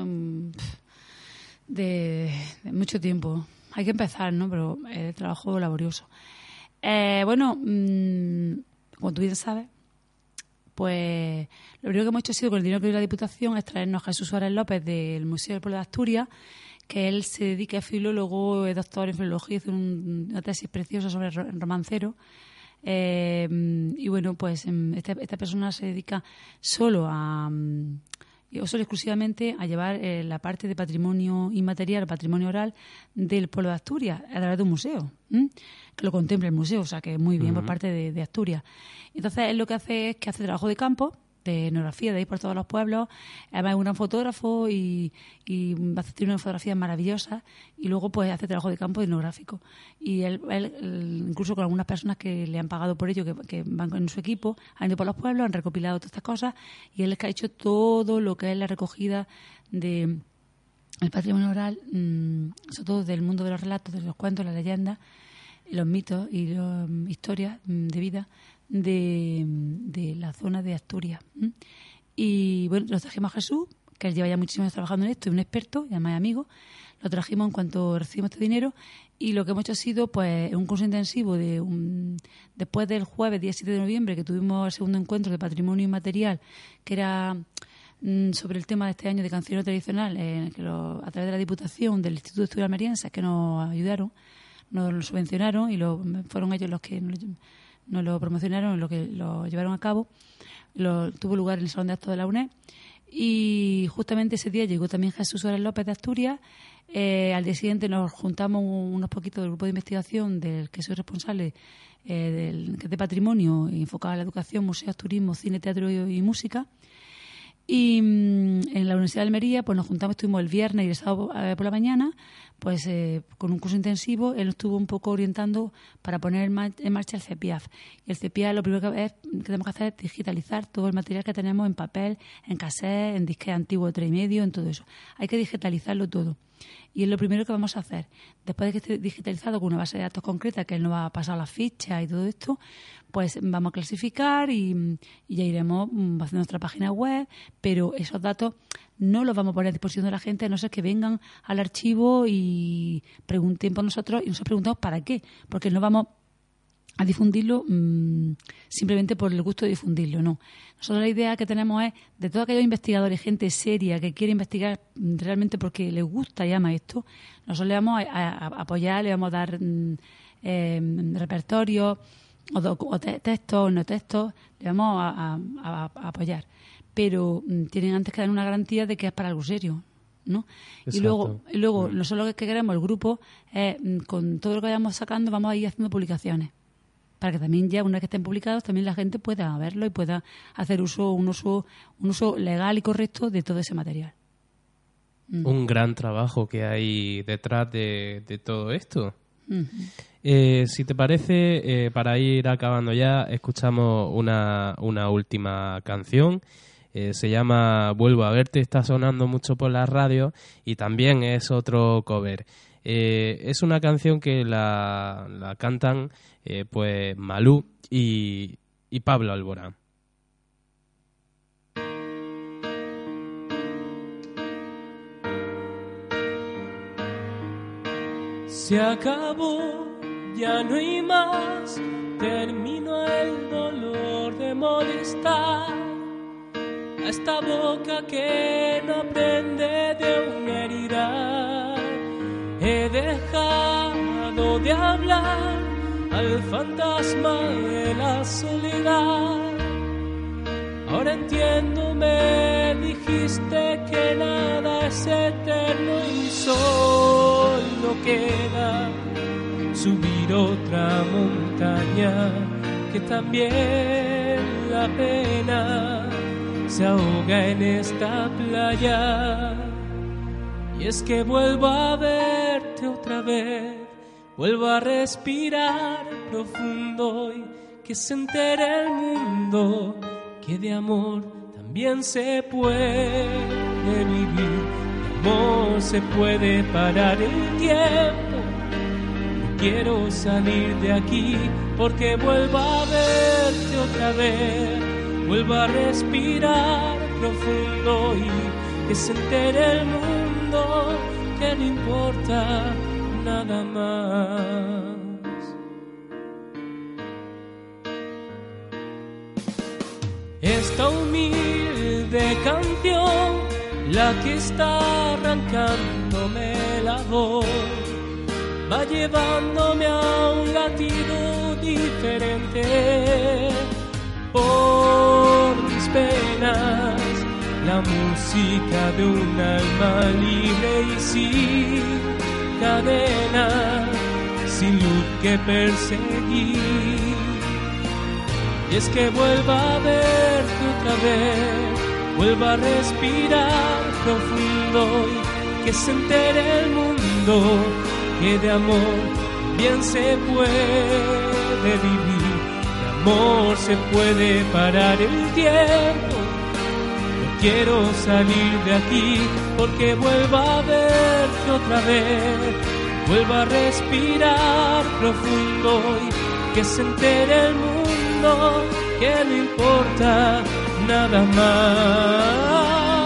de, de mucho tiempo. Hay que empezar, ¿no? Pero es trabajo laborioso. Eh, bueno, mmm, como tú bien sabes, pues lo primero que hemos hecho ha sido con el dinero que dio la Diputación es traernos a Jesús Suárez López del Museo del Pueblo de Asturias, que él se dedica a filólogo, es doctor en filología, hizo un, una tesis preciosa sobre el romancero, Eh, y bueno, pues esta, esta persona se dedica solo a... o solo exclusivamente a llevar eh, la parte de patrimonio inmaterial, patrimonio oral del pueblo de Asturias a través de un museo, ¿m? que lo contempla el museo, o sea que muy bien uh-huh. por parte de, de Asturias. Entonces él lo que hace es que hace trabajo de campo, de etnografía, de ir por todos los pueblos. Además es un gran fotógrafo y, y hace una fotografía maravillosa, y luego pues hace trabajo de campo etnográfico. Y él, él, él, incluso con algunas personas que le han pagado por ello, que, que van en su equipo, han ido por los pueblos, han recopilado todas estas cosas, y él es que ha hecho todo lo que es la recogida de el patrimonio oral, mmm, sobre todo del mundo de los relatos, de los cuentos, las leyendas, los mitos y las um, historias um, de vida de, de la zona de Asturias. ¿Mm? Y bueno, lo trajimos a Jesús, que él lleva ya muchísimos años trabajando en esto, es un experto y además es amigo. Lo trajimos en cuanto recibimos este dinero, y lo que hemos hecho ha sido pues un curso intensivo de un, después del jueves, día siete de noviembre, que tuvimos el segundo encuentro de patrimonio inmaterial, que era mm, sobre el tema de este año de cancionero tradicional, eh, que lo, a través de la Diputación del Instituto de Estudios Almerienses, que nos ayudaron, nos lo subvencionaron, y lo, fueron ellos los que nos, nos lo promocionaron, los que lo llevaron a cabo. Lo, tuvo lugar en el Salón de Actos de la U N E D, y justamente ese día llegó también Jesús Suárez López de Asturias. Eh, al día siguiente nos juntamos unos poquitos del grupo de investigación del que soy responsable, eh, del, que es de patrimonio enfocado a la educación, museos, turismo, cine, teatro y, y música. Y mmm, en la Universidad de Almería pues nos juntamos, estuvimos el viernes y el sábado eh, por la mañana, pues eh, con un curso intensivo. Él nos estuvo un poco orientando para poner en, ma- en marcha el C E P I A F. Y el C E P I A F lo primero que, es, que tenemos que hacer es digitalizar todo el material que tenemos en papel, en cassette, en disque antiguo de tres y medio, en todo eso. Hay que digitalizarlo todo. Y es lo primero que vamos a hacer. Después de que esté digitalizado con una base de datos concreta, que él nos va a pasar las fichas y todo esto, pues vamos a clasificar y, y ya iremos haciendo nuestra página web, pero esos datos no los vamos a poner a disposición de la gente, a no ser que vengan al archivo y pregunten por nosotros, y nosotros preguntamos para qué, porque no vamos a difundirlo mmm, simplemente por el gusto de difundirlo, no. Nosotros la idea que tenemos es, de todos aquellos investigadores, gente seria que quiere investigar realmente porque les gusta y ama esto, nosotros le vamos a, a, a apoyar, le vamos a dar mmm, eh, repertorios o, do, o te, textos o no textos, le vamos a, a, a, a apoyar. Pero mmm, tienen antes que dar una garantía de que es para algo serio, ¿no? Exacto. Y luego, y luego mm. nosotros lo que queremos, el grupo, es con todo lo que vayamos sacando, vamos a ir haciendo publicaciones, para que también ya una vez que estén publicados también la gente pueda verlo y pueda hacer uso un uso un uso legal y correcto de todo ese material. Mm. Un gran trabajo que hay detrás de, de todo esto. Uh-huh. Eh, si te parece, eh, para ir acabando ya, escuchamos una, una última canción. Eh, se llama Vuelvo a verte, está sonando mucho por la radio y también es otro cover. Eh, es una canción que la, la cantan eh, pues Malú y, y Pablo Alborán. Se acabó, ya no hay más, terminó el dolor de molestar a esta boca que no aprende de una herida. He dejado de hablar al fantasma de la soledad. Ahora entiendo, me dijiste que nada es eterno y solo queda subir otra montaña, que también la pena se ahoga en esta playa. Y es que vuelvo a verte otra vez, vuelvo a respirar profundo y que se entere el mundo que de amor también se puede vivir, de amor se puede parar el tiempo. No quiero salir de aquí porque vuelvo a verte otra vez, vuelvo a respirar profundo y que se entere el mundo que no importa nada más. Esta humilde canción, la que está arrancándome la voz, va llevándome a un latido diferente. Por mis penas, la música de un alma libre y sin cadena, sin luz que perseguir. Y es que vuelva a verte otra vez, vuelva a respirar profundo y que se entere el mundo que de amor bien se puede vivir, de amor se puede parar el tiempo. No quiero salir de aquí porque vuelva a verte otra vez, vuelva a respirar profundo y que se entere el mundo que no importa nada más.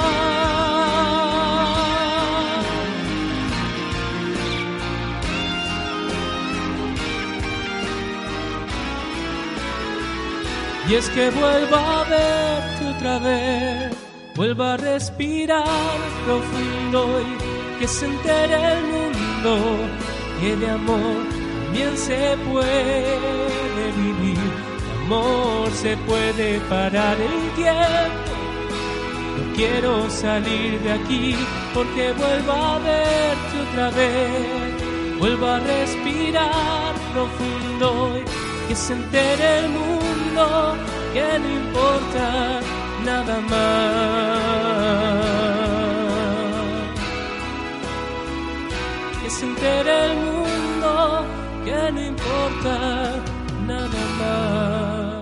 Y es que vuelva a verte otra vez, vuelva a respirar profundo y que se entere el mundo que de amor también se puede vivir, de amor se puede parar el tiempo. No quiero salir de aquí porque vuelva a verte otra vez, vuelva a respirar profundo y que se entere el mundo que no importa nada más, que se entere el mundo que no importa nada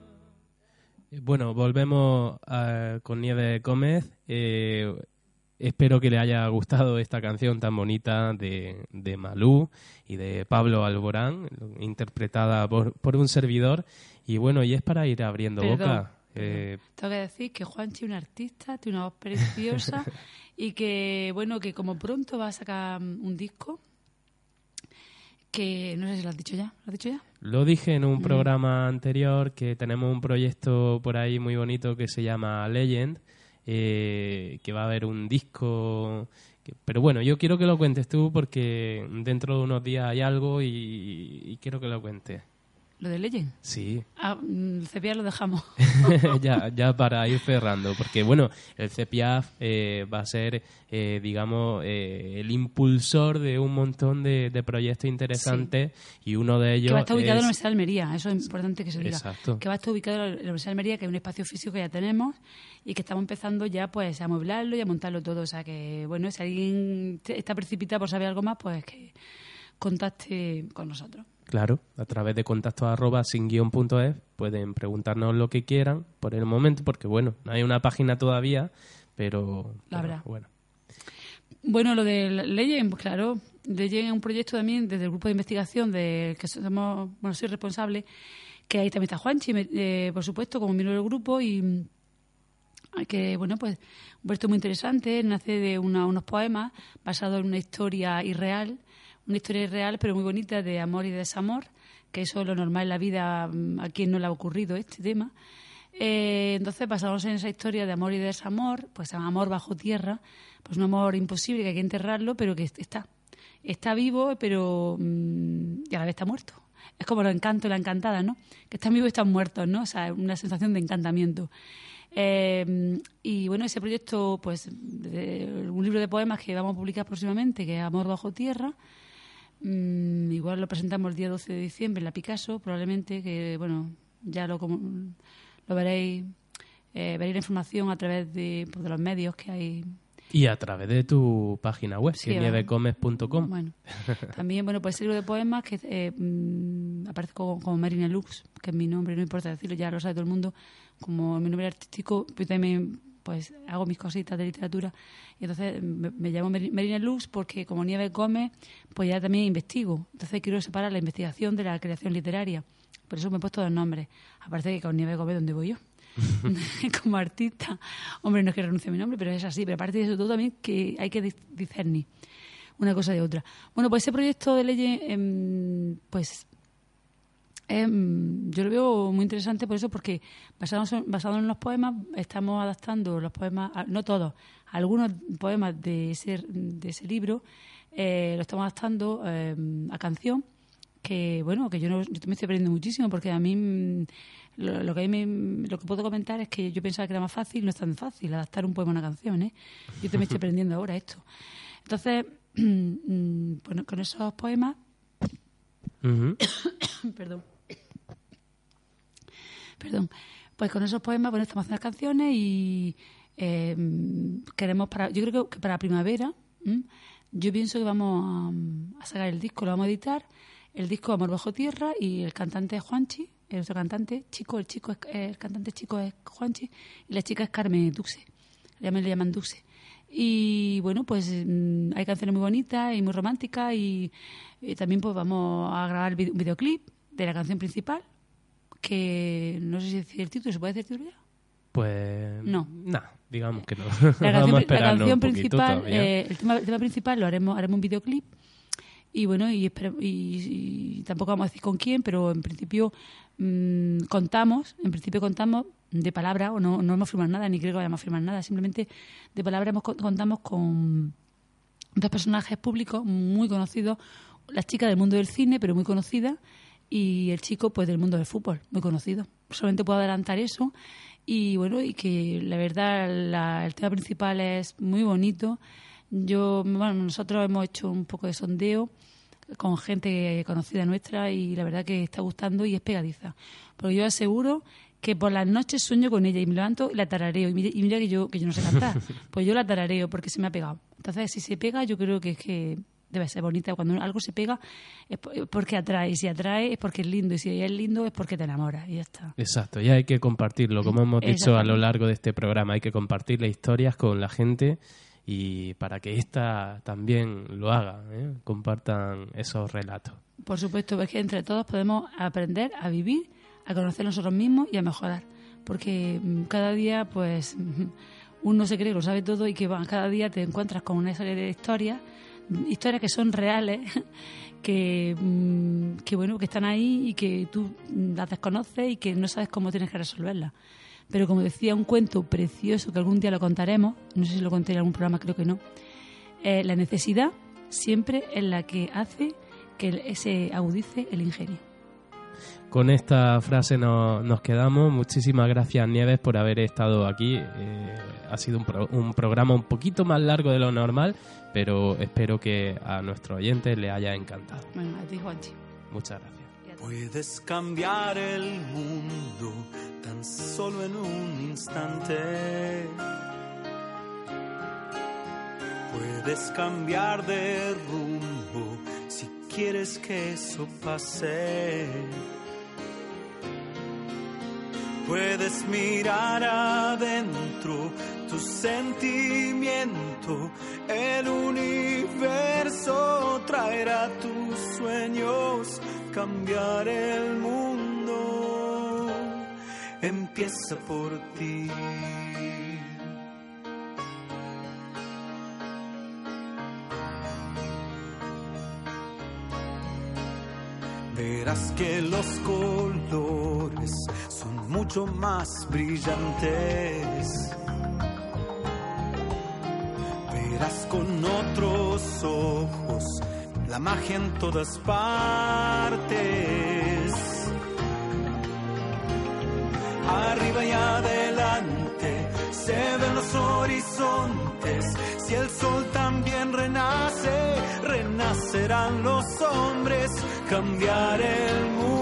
más. Bueno, volvemos a, con Nieves Gómez. Eh, espero que le haya gustado esta canción tan bonita de, de Malú y de Pablo Alborán, interpretada por, por un servidor. Y bueno, y es para ir abriendo Perdón, boca. Eh, Tengo que decir que Juanchi es un artista, tiene una voz preciosa y que, bueno, que como pronto va a sacar un disco que no sé si lo has dicho ya. ¿Lo has dicho ya? Lo dije en un Mm. programa anterior que tenemos un proyecto por ahí muy bonito que se llama Legend, eh, que va a haber un disco. Que, pero bueno, yo quiero que lo cuentes tú porque dentro de unos días hay algo y, y quiero que lo cuentes. ¿Lo de Legend? Sí. Ah, el C P A lo dejamos. ya, ya para ir cerrando, porque bueno, el C P I A F eh, va a ser, eh, digamos, eh, el impulsor de un montón de, de proyectos interesantes y uno de ellos Que va a estar ubicado es... en la Universidad de Almería, eso es importante que se diga. Exacto. Que va a estar ubicado en la Universidad de Almería, que es un espacio físico que ya tenemos y que estamos empezando ya pues a amueblarlo y a montarlo todo. O sea que, bueno, si alguien te- está precipitado por saber algo más, pues que contacte con nosotros. Claro, a través de contacto arroba sin guión punto es pueden preguntarnos lo que quieran por el momento, porque bueno, no hay una página todavía, pero, La pero verdad. bueno. Bueno, lo de Legend, pues claro, Legend es un proyecto también desde el grupo de investigación del que somos, bueno, soy responsable, que ahí también está Juanchi, me- eh, por supuesto, como miembro del grupo y mm, que, bueno, pues un proyecto muy interesante, nace de una- unos poemas basados en una historia irreal, una historia irreal pero muy bonita de amor y desamor, que eso es lo normal en la vida, mm, a quien no le ha ocurrido este tema. Eh, entonces, basados en esa historia de amor y desamor, pues amor bajo tierra, pues un amor imposible que hay que enterrarlo, pero que está. Está vivo, pero mm, y a la vez está muerto. Es como los encantos y la encantada, ¿no? Que están vivos y están muertos, ¿no? O sea, una sensación de encantamiento. Eh, y bueno, ese proyecto, pues, de un libro de poemas que vamos a publicar próximamente, que es Amor bajo tierra. Mm, igual lo presentamos el día doce de diciembre en la Picasso, probablemente, que, bueno, ya lo, como- lo veréis, eh, veréis la información a través de, pues, de los medios que hay. Y a través de tu página web, Sí, que es nieves gómez punto com. Bueno, también, bueno, pues ese libro de poemas que eh, mm, aparece como, como Marina Lux, que es mi nombre, no importa decirlo, ya lo sabe todo el mundo, como mi nombre artístico, yo también pues hago mis cositas de literatura y entonces me, me llamo Meri- Marina Lux porque como Nieves Gómez, pues ya también investigo. Entonces quiero separar la investigación de la creación literaria. Por eso me he puesto dos nombres. Aparte que con Nieves Gómez, ¿dónde voy yo? Como artista. Hombre, no es que renuncie a mi nombre, pero es así. Pero aparte de eso todo también que hay que dis- discernir una cosa de otra. Bueno, pues ese proyecto de ley, eh, pues eh, yo lo veo muy interesante por eso, porque basado, basado en los poemas, estamos adaptando los poemas, a- no todos, algunos poemas de ese, de ese libro, eh, lo estamos adaptando eh, a canción, que bueno, que yo, no, yo me estoy aprendiendo muchísimo, porque a mí lo, lo que a mí me, lo que puedo comentar es que yo pensaba que era más fácil, no es tan fácil adaptar un poema a una canción, ¿eh? Yo te me estoy aprendiendo ahora esto. Entonces, bueno, con esos poemas, uh-huh. perdón, perdón, pues con esos poemas, bueno, estamos haciendo canciones y eh, queremos para, yo creo que para primavera, ¿m? yo pienso que vamos a, a sacar el disco, lo vamos a editar. El disco Amor bajo tierra, y el cantante es Juanchi, el otro cantante chico, el chico es, el cantante chico es Juanchi y la chica es Carmen Duxe, le llaman Duxe. Y bueno, pues mmm, hay canciones muy bonitas y muy románticas, y, y también pues vamos a grabar un videoclip de la canción principal, que no sé si decir el título, ¿se puede decir el título ya? Pues no, nah, digamos que no. La canción, vamos a la canción principal, eh, el, tema, el tema principal lo haremos, haremos un videoclip. Y bueno, y, y, y tampoco vamos a decir con quién, pero en principio mmm, contamos, en principio contamos de palabra, o no, no hemos firmado nada, ni creo que vayamos a firmar nada, simplemente de palabra hemos, contamos con dos personajes públicos muy conocidos, la chica del mundo del cine, pero muy conocida, y el chico pues del mundo del fútbol, muy conocido. Solamente puedo adelantar eso, y bueno, y que la verdad la, el tema principal es muy bonito. Yo, bueno, nosotros hemos hecho un poco de sondeo con gente conocida nuestra, y la verdad que está gustando y es pegadiza. Porque yo aseguro que por las noches sueño con ella y me levanto y la tarareo. Y mira, y mira que yo que yo no sé cantar, pues yo la tarareo porque se me ha pegado. Entonces, si se pega, yo creo que es que debe ser bonita. Cuando algo se pega es porque atrae, y si atrae es porque es lindo, y si es lindo es porque te enamoras, y ya está. Exacto, ya hay que compartirlo, como hemos dicho a lo largo de este programa, hay que compartir las historias con la gente, y para que ésta también lo haga, ¿eh? Compartan esos relatos. Por supuesto, es que entre todos podemos aprender a vivir, a conocer nosotros mismos y a mejorar, porque cada día pues uno se cree que lo sabe todo, y que bueno, cada día te encuentras con una serie de historias, historias que son reales, que, que bueno, que están ahí y que tú las desconoces y que no sabes cómo tienes que resolverlas. Pero como decía un cuento precioso que algún día lo contaremos, no sé si lo conté en algún programa, creo que no, eh, la necesidad siempre es la que hace que se agudice el ingenio. Con esta frase no, nos quedamos. Muchísimas gracias, Nieves, por haber estado aquí. Eh, ha sido un, pro, un programa un poquito más largo de lo normal, pero espero que a nuestros oyentes les haya encantado. Bueno, a ti, Juanchi. Muchas gracias. Puedes cambiar el mundo tan solo en un instante. Puedes cambiar de rumbo si quieres que eso pase. Puedes mirar adentro tu sentimiento, el universo traerá tus sueños, cambiar el mundo empieza por ti. Verás que los colores son mucho más brillantes. Verás con otros ojos la magia en todas partes. Arriba y adelante se ven los horizontes. Si el sol también renace, renacerán los hombres. Cambiar el mundo